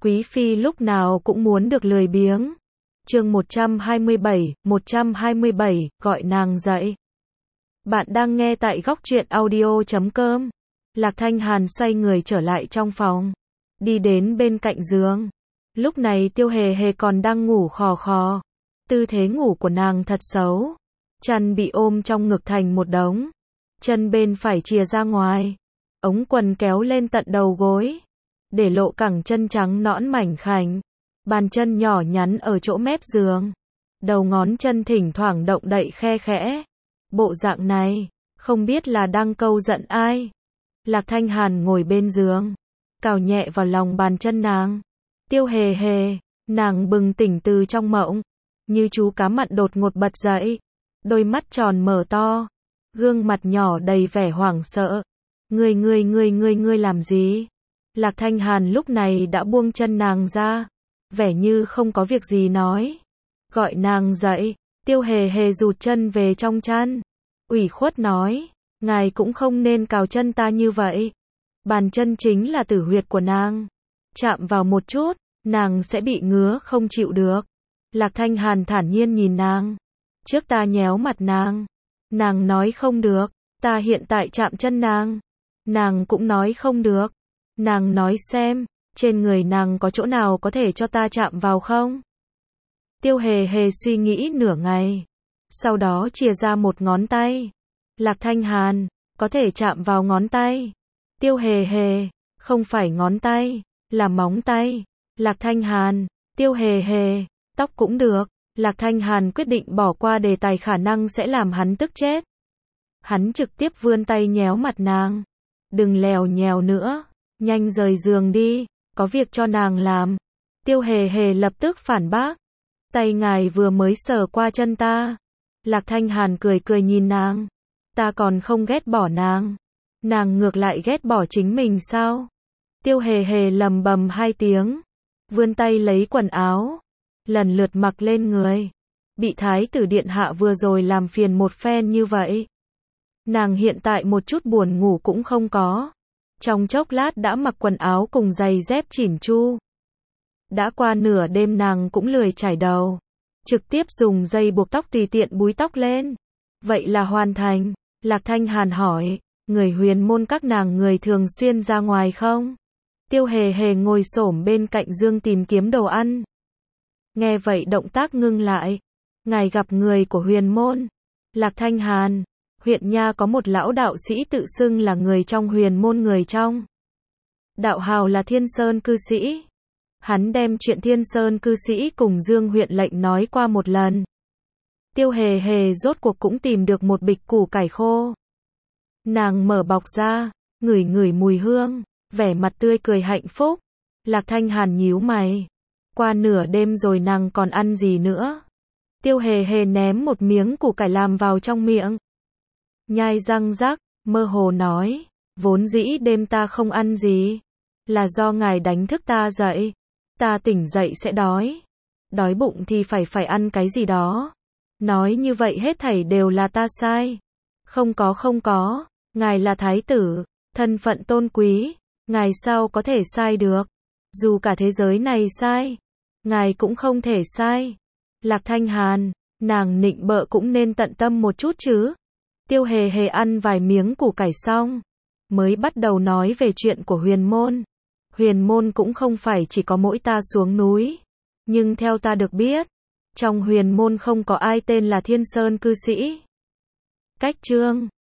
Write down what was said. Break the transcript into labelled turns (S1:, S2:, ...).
S1: Quý phi lúc nào cũng muốn được lười biếng. Chương 127, gọi nàng dậy. Bạn đang nghe tại góc truyện audio.com. Lạc Thanh Hàn xoay người trở lại trong phòng, đi đến bên cạnh giường. Lúc này Tiêu Hề Hề còn đang ngủ khò khò. Tư thế ngủ của nàng thật xấu. Chăn bị ôm trong ngực thành một đống. Chân bên phải chìa ra ngoài. Ống quần kéo lên tận đầu gối, để lộ cẳng chân trắng nõn mảnh khảnh. Bàn chân nhỏ nhắn ở chỗ mép giường. Đầu ngón chân thỉnh thoảng động đậy khe khẽ. Bộ dạng này, không biết là đang câu giận ai. Lạc Thanh Hàn ngồi bên giường, cào nhẹ vào lòng bàn chân nàng. Tiêu Hề Hề, nàng bừng tỉnh từ trong mộng. Như chú cá mặn đột ngột bật dậy. Đôi mắt tròn mở to. Gương mặt nhỏ đầy vẻ hoảng sợ. Ngươi làm gì? Lạc Thanh Hàn lúc này đã buông chân nàng ra. Vẻ như không có việc gì nói. Gọi nàng dậy. Tiêu Hề Hề rụt chân về trong chăn. Ủy khuất nói. Ngài cũng không nên cào chân ta như vậy. Bàn chân chính là tử huyệt của nàng. Chạm vào một chút, nàng sẽ bị ngứa không chịu được. Lạc Thanh Hàn thản nhiên nhìn nàng. Trước ta nhéo mặt nàng. Nàng nói không được. Ta hiện tại chạm chân nàng. Nàng cũng nói không được. Nàng nói xem, trên người nàng có chỗ nào có thể cho ta chạm vào không? Tiêu Hề Hề suy nghĩ nửa ngày. Sau đó chìa ra một ngón tay. Lạc Thanh Hàn, có thể chạm vào ngón tay. Tiêu Hề Hề, không phải ngón tay, là móng tay. Lạc Thanh Hàn, Tiêu Hề Hề, tóc cũng được. Lạc Thanh Hàn quyết định bỏ qua đề tài khả năng sẽ làm hắn tức chết. Hắn trực tiếp vươn tay nhéo mặt nàng. Đừng lèo nhèo nữa, nhanh rời giường đi, có việc cho nàng làm. Tiêu Hề Hề lập tức phản bác. Tay ngài vừa mới sờ qua chân ta. Lạc Thanh Hàn cười cười nhìn nàng. Ta còn không ghét bỏ nàng. Nàng ngược lại ghét bỏ chính mình sao? Tiêu Hề Hề lầm bầm hai tiếng. Vươn tay lấy quần áo. Lần lượt mặc lên người. Bị thái tử điện hạ vừa rồi làm phiền một phen như vậy. Nàng hiện tại một chút buồn ngủ cũng không có. Trong chốc lát đã mặc quần áo cùng giày dép chỉn chu. Đã qua nửa đêm nàng cũng lười chải đầu. Trực tiếp dùng dây buộc tóc tùy tiện búi tóc lên. Vậy là hoàn thành. Lạc Thanh Hàn hỏi, người huyền môn các nàng người thường xuyên ra ngoài không? Tiêu Hề Hề ngồi xổm bên cạnh giường tìm kiếm đồ ăn. Nghe vậy động tác ngưng lại. Ngài gặp người của huyền môn. Lạc Thanh Hàn, huyện nha có một lão đạo sĩ tự xưng là người trong huyền môn, người trong đạo hào là Thiên Sơn cư sĩ. Hắn đem chuyện Thiên Sơn cư sĩ cùng Dương huyện lệnh nói qua một lần. Tiêu Hề Hề rốt cuộc cũng tìm được một bịch củ cải khô. Nàng mở bọc ra, ngửi ngửi mùi hương, vẻ mặt tươi cười hạnh phúc. Lạc Thanh Hàn nhíu mày. Qua nửa đêm rồi nàng còn ăn gì nữa? Tiêu Hề Hề ném một miếng củ cải làm vào trong miệng. Nhai răng rắc, mơ hồ nói. Vốn dĩ đêm ta không ăn gì. Là do ngài đánh thức ta dậy. Ta tỉnh dậy sẽ đói. Đói bụng thì phải ăn cái gì đó. Nói như vậy hết thảy đều là ta sai. Không có. Ngài là thái tử, thân phận tôn quý. Ngài sao có thể sai được? Dù cả thế giới này sai, ngài cũng không thể sai. Lạc Thanh Hàn, nàng nịnh bợ cũng nên tận tâm một chút chứ. Tiêu Hề Hề ăn vài miếng củ cải xong, mới bắt đầu nói về chuyện của huyền môn. Huyền môn cũng không phải chỉ có mỗi ta xuống núi. Nhưng theo ta được biết, trong huyền môn không có ai tên là Thiên Sơn cư sĩ. Cách chương